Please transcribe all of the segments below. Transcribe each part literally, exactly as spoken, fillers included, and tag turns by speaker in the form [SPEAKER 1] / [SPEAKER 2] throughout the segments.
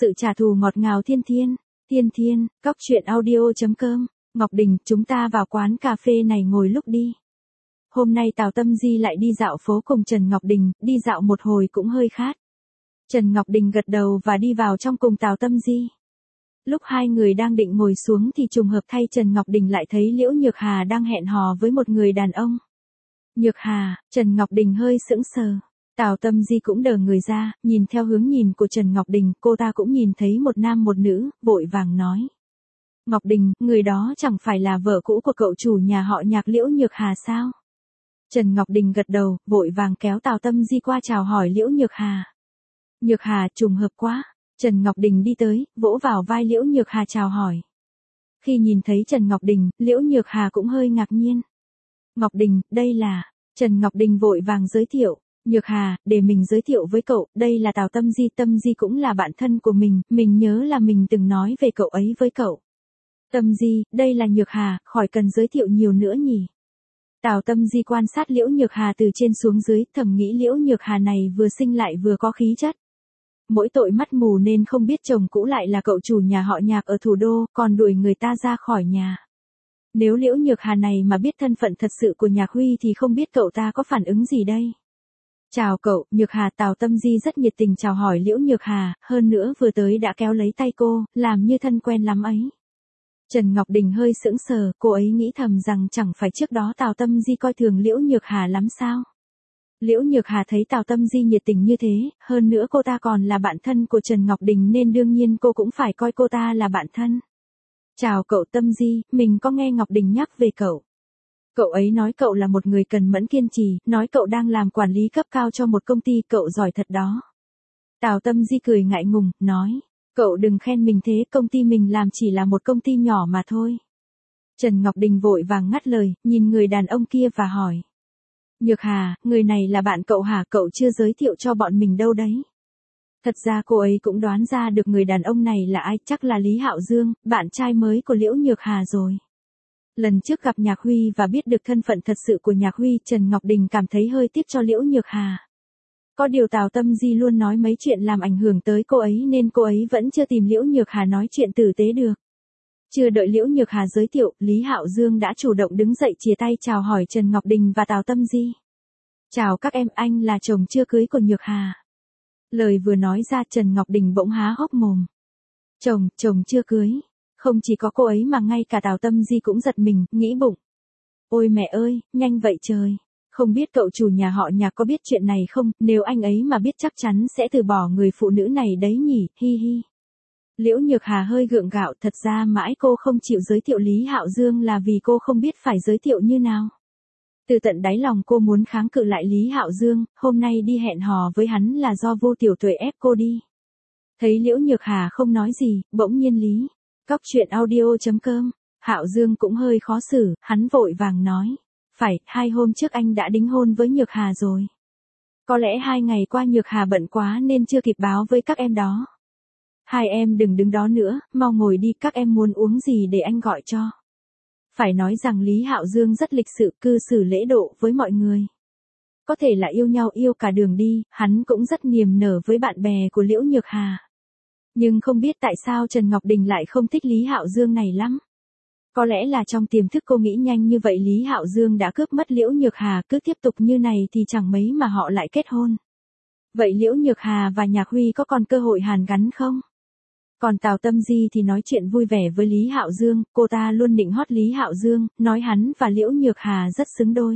[SPEAKER 1] Sự trả thù ngọt ngào thiên thiên, thiên thiên, cóc truyện audio chấm com, Ngọc Đình, chúng ta vào quán cà phê này ngồi lúc đi. Hôm nay Tào Tâm Di lại đi dạo phố cùng Trần Ngọc Đình, đi dạo một hồi cũng hơi khát. Trần Ngọc Đình gật đầu và đi vào trong cùng Tào Tâm Di. Lúc hai người đang định ngồi xuống thì trùng hợp thay Trần Ngọc Đình lại thấy Liễu Nhược Hà đang hẹn hò với một người đàn ông. Nhược Hà, Trần Ngọc Đình hơi sững sờ. Tào Tâm Di cũng đờ người ra, nhìn theo hướng nhìn của Trần Ngọc Đình, cô ta cũng nhìn thấy một nam một nữ, vội vàng nói. Ngọc Đình, người đó chẳng phải là vợ cũ của cậu chủ nhà họ Nhạc Liễu Nhược Hà sao? Trần Ngọc Đình gật đầu, vội vàng kéo Tào Tâm Di qua chào hỏi Liễu Nhược Hà. Nhược Hà, trùng hợp quá. Trần Ngọc Đình đi tới, vỗ vào vai Liễu Nhược Hà chào hỏi. Khi nhìn thấy Trần Ngọc Đình, Liễu Nhược Hà cũng hơi ngạc nhiên. Ngọc Đình, đây là... Trần Ngọc Đình vội vàng giới thiệu. Nhược Hà, để mình giới thiệu với cậu, đây là Tào Tâm Di, Tâm Di cũng là bạn thân của mình, mình nhớ là mình từng nói về cậu ấy với cậu. Tâm Di, đây là Nhược Hà, khỏi cần giới thiệu nhiều nữa nhỉ. Tào Tâm Di quan sát Liễu Nhược Hà từ trên xuống dưới, thầm nghĩ Liễu Nhược Hà này vừa xinh lại vừa có khí chất. Mỗi tội mắt mù nên không biết chồng cũ lại là cậu chủ nhà họ Nhạc ở thủ đô, còn đuổi người ta ra khỏi nhà. Nếu Liễu Nhược Hà này mà biết thân phận thật sự của Nhạc Huy thì không biết cậu ta có phản ứng gì đây. Chào cậu, Nhược Hà. Tào Tâm Di rất nhiệt tình chào hỏi Liễu Nhược Hà, hơn nữa vừa tới đã kéo lấy tay cô, làm như thân quen lắm ấy. Trần Ngọc Đình hơi sững sờ, cô ấy nghĩ thầm rằng chẳng phải trước đó Tào Tâm Di coi thường Liễu Nhược Hà lắm sao. Liễu Nhược Hà thấy Tào Tâm Di nhiệt tình như thế, hơn nữa cô ta còn là bạn thân của Trần Ngọc Đình nên đương nhiên cô cũng phải coi cô ta là bạn thân. Chào cậu Tâm Di, mình có nghe Ngọc Đình nhắc về cậu. Cậu ấy nói cậu là một người cần mẫn kiên trì, nói cậu đang làm quản lý cấp cao cho một công ty, cậu giỏi thật đó. Tào Tâm Di cười ngại ngùng, nói, cậu đừng khen mình thế, công ty mình làm chỉ là một công ty nhỏ mà thôi. Trần Ngọc Đình vội vàng ngắt lời, nhìn người đàn ông kia và hỏi. Nhược Hà, người này là bạn cậu hả? Cậu chưa giới thiệu cho bọn mình đâu đấy. Thật ra cô ấy cũng đoán ra được người đàn ông này là ai, chắc là Lý Hạo Dương, bạn trai mới của Liễu Nhược Hà rồi. Lần trước gặp Nhạc Huy và biết được thân phận thật sự của Nhạc Huy, Trần Ngọc Đình cảm thấy hơi tiếc cho Liễu Nhược Hà. Có điều Tào Tâm Di luôn nói mấy chuyện làm ảnh hưởng tới cô ấy nên cô ấy vẫn chưa tìm Liễu Nhược Hà nói chuyện tử tế được. Chưa đợi Liễu Nhược Hà giới thiệu, Lý Hạo Dương đã chủ động đứng dậy chìa tay chào hỏi Trần Ngọc Đình và Tào Tâm Di. Chào các em, anh là chồng chưa cưới của Nhược Hà. Lời vừa nói ra Trần Ngọc Đình bỗng há hốc mồm. Chồng, chồng chưa cưới. Không chỉ có cô ấy mà ngay cả Tào Tâm Di cũng giật mình, nghĩ bụng. Ôi mẹ ơi, nhanh vậy trời. Không biết cậu chủ nhà họ Nhạc có biết chuyện này không, nếu anh ấy mà biết chắc chắn sẽ từ bỏ người phụ nữ này đấy nhỉ, hi hi. Liễu Nhược Hà hơi gượng gạo, thật ra mãi cô không chịu giới thiệu Lý Hạo Dương là vì cô không biết phải giới thiệu như nào. Từ tận đáy lòng cô muốn kháng cự lại Lý Hạo Dương, hôm nay đi hẹn hò với hắn là do Vô Tiểu Tuệ ép cô đi. Thấy Liễu Nhược Hà không nói gì, bỗng nhiên Lý. Cóc truyện audio chấm com, Hạo Dương cũng hơi khó xử, hắn vội vàng nói. Phải, hai hôm trước anh đã đính hôn với Nhược Hà rồi. Có lẽ hai ngày qua Nhược Hà bận quá nên chưa kịp báo với các em đó. Hai em đừng đứng đó nữa, mau ngồi đi, các em muốn uống gì để anh gọi cho. Phải nói rằng Lý Hạo Dương rất lịch sự, cư xử lễ độ với mọi người. Có thể là yêu nhau yêu cả đường đi, hắn cũng rất niềm nở với bạn bè của Liễu Nhược Hà. Nhưng không biết tại sao Trần Ngọc Đình lại không thích Lý Hạo Dương này lắm. Có lẽ là trong tiềm thức cô nghĩ nhanh như vậy Lý Hạo Dương đã cướp mất Liễu Nhược Hà, cứ tiếp tục như này thì chẳng mấy mà họ lại kết hôn. Vậy Liễu Nhược Hà và Nhạc Huy có còn cơ hội hàn gắn không? Còn Tào Tâm Di thì nói chuyện vui vẻ với Lý Hạo Dương, cô ta luôn nịnh hót Lý Hạo Dương, nói hắn và Liễu Nhược Hà rất xứng đôi.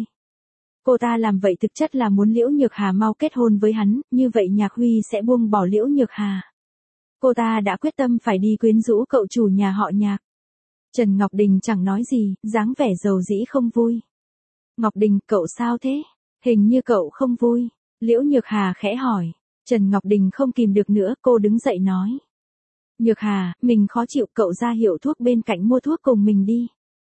[SPEAKER 1] Cô ta làm vậy thực chất là muốn Liễu Nhược Hà mau kết hôn với hắn, như vậy Nhạc Huy sẽ buông bỏ Liễu Nhược Hà. Cô ta đã quyết tâm phải đi quyến rũ cậu chủ nhà họ Nhạc. Trần Ngọc Đình chẳng nói gì, dáng vẻ dầu dĩ không vui. Ngọc Đình, cậu sao thế? Hình như cậu không vui. Liễu Nhược Hà khẽ hỏi. Trần Ngọc Đình không kìm được nữa, cô đứng dậy nói. Nhược Hà, mình khó chịu, cậu ra hiệu thuốc bên cạnh mua thuốc cùng mình đi.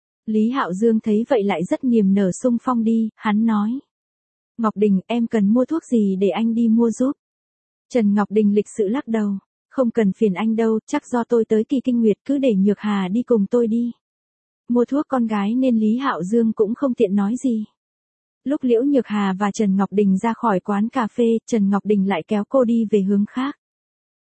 [SPEAKER 1] Lý Hạo Dương thấy vậy lại rất niềm nở xung phong đi, hắn nói. Ngọc Đình, em cần mua thuốc gì để anh đi mua giúp? Trần Ngọc Đình lịch sự lắc đầu. Không cần phiền anh đâu, chắc do tôi tới kỳ kinh nguyệt, cứ để Nhược Hà đi cùng tôi đi. Mua thuốc con gái nên Lý Hạo Dương cũng không tiện nói gì. Lúc Liễu Nhược Hà và Trần Ngọc Đình ra khỏi quán cà phê, Trần Ngọc Đình lại kéo cô đi về hướng khác.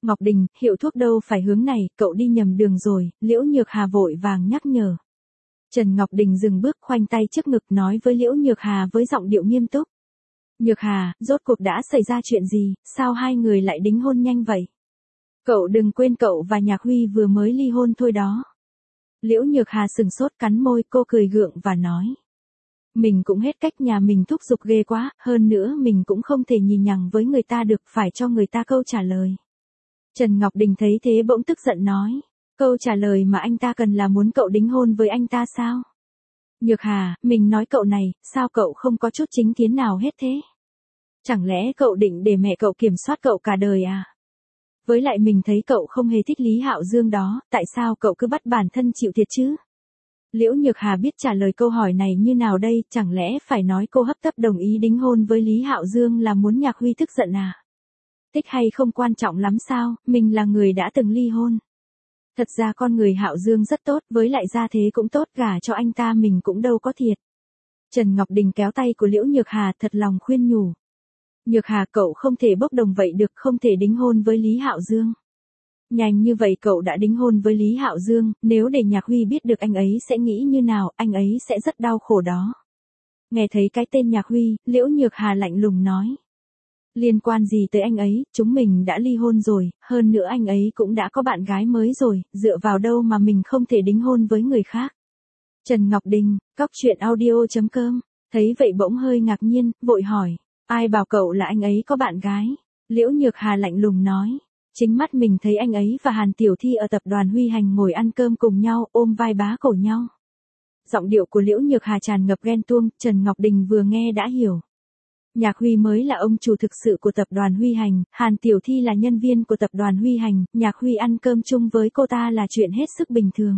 [SPEAKER 1] Ngọc Đình, hiệu thuốc đâu phải hướng này, cậu đi nhầm đường rồi, Liễu Nhược Hà vội vàng nhắc nhở. Trần Ngọc Đình dừng bước khoanh tay trước ngực nói với Liễu Nhược Hà với giọng điệu nghiêm túc. Nhược Hà, rốt cuộc đã xảy ra chuyện gì, sao hai người lại đính hôn nhanh vậy? Cậu đừng quên cậu và Nhạc Huy vừa mới ly hôn thôi đó. Liễu Nhược Hà sừng sốt cắn môi, cô cười gượng và nói. Mình cũng hết cách, nhà mình thúc giục ghê quá, hơn nữa mình cũng không thể nhìn nhằng với người ta được, phải cho người ta câu trả lời. Trần Ngọc Đình thấy thế bỗng tức giận nói. Câu trả lời mà anh ta cần là muốn cậu đính hôn với anh ta sao? Nhược Hà, mình nói cậu này, sao cậu không có chút chính kiến nào hết thế? Chẳng lẽ cậu định để mẹ cậu kiểm soát cậu cả đời à? Với lại mình thấy cậu không hề thích Lý Hạo Dương đó, tại sao cậu cứ bắt bản thân chịu thiệt chứ? Liễu Nhược Hà biết trả lời câu hỏi này như nào đây, chẳng lẽ phải nói cô hấp tấp đồng ý đính hôn với Lý Hạo Dương là muốn Nhạc Huy tức giận à? Thích hay không quan trọng lắm sao, mình là người đã từng ly hôn. Thật ra con người Hạo Dương rất tốt, với lại gia thế cũng tốt, gả cho anh ta mình cũng đâu có thiệt. Trần Ngọc Đình kéo tay của Liễu Nhược Hà thật lòng khuyên nhủ. Nhược Hà, cậu không thể bốc đồng vậy được, không thể đính hôn với Lý Hạo Dương. Nhanh như vậy cậu đã đính hôn với Lý Hạo Dương, nếu để Nhạc Huy biết được anh ấy sẽ nghĩ như nào, anh ấy sẽ rất đau khổ đó. Nghe thấy cái tên Nhạc Huy, Liễu Nhược Hà lạnh lùng nói. Liên quan gì tới anh ấy, chúng mình đã ly hôn rồi, hơn nữa anh ấy cũng đã có bạn gái mới rồi, dựa vào đâu mà mình không thể đính hôn với người khác. Trần Ngọc Đình, cóc truyện audio chấm com, thấy vậy bỗng hơi ngạc nhiên, vội hỏi, ai bảo cậu là anh ấy có bạn gái? Liễu Nhược Hà lạnh lùng nói, chính mắt mình thấy anh ấy và Hàn Tiểu Thi ở tập đoàn Huy Hành ngồi ăn cơm cùng nhau, ôm vai bá cổ nhau. Giọng điệu của Liễu Nhược Hà tràn ngập ghen tuông, Trần Ngọc Đình vừa nghe đã hiểu. Nhạc Huy mới là ông chủ thực sự của tập đoàn Huy Hành, Hàn Tiểu Thi là nhân viên của tập đoàn Huy Hành, Nhạc Huy ăn cơm chung với cô ta là chuyện hết sức bình thường.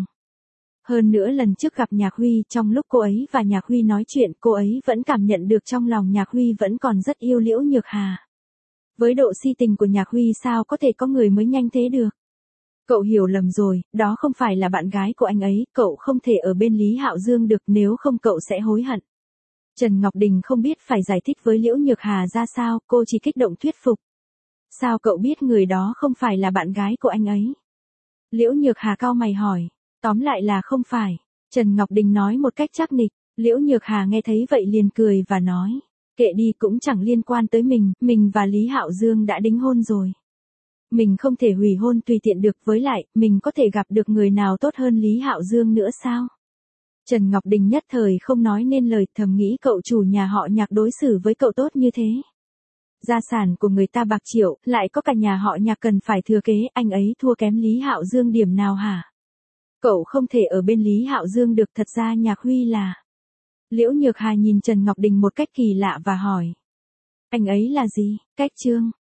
[SPEAKER 1] Hơn nữa lần trước gặp Nhạc Huy, trong lúc cô ấy và Nhạc Huy nói chuyện, cô ấy vẫn cảm nhận được trong lòng Nhạc Huy vẫn còn rất yêu Liễu Nhược Hà. Với độ si tình của Nhạc Huy sao có thể có người mới nhanh thế được? Cậu hiểu lầm rồi, đó không phải là bạn gái của anh ấy, cậu không thể ở bên Lý Hạo Dương được, nếu không cậu sẽ hối hận. Trần Ngọc Đình không biết phải giải thích với Liễu Nhược Hà ra sao, cô chỉ kích động thuyết phục. Sao cậu biết người đó không phải là bạn gái của anh ấy? Liễu Nhược Hà cau mày hỏi. Tóm lại là không phải. Trần Ngọc Đình nói một cách chắc nịch. Liễu Nhược Hà nghe thấy vậy liền cười và nói. Kệ đi, cũng chẳng liên quan tới mình, mình và Lý Hạo Dương đã đính hôn rồi. Mình không thể hủy hôn tùy tiện được, với lại, mình có thể gặp được người nào tốt hơn Lý Hạo Dương nữa sao? Trần Ngọc Đình nhất thời không nói nên lời, thầm nghĩ cậu chủ nhà họ Nhạc đối xử với cậu tốt như thế. Gia sản của người ta bạc triệu, lại có cả nhà họ Nhạc cần phải thừa kế, anh ấy thua kém Lý Hạo Dương điểm nào hả? Cậu không thể ở bên Lý Hạo Dương được, thật ra Nhạc Huy là... Liễu Nhược Hà nhìn Trần Ngọc Đình một cách kỳ lạ và hỏi. Anh ấy là gì? Cách Trương.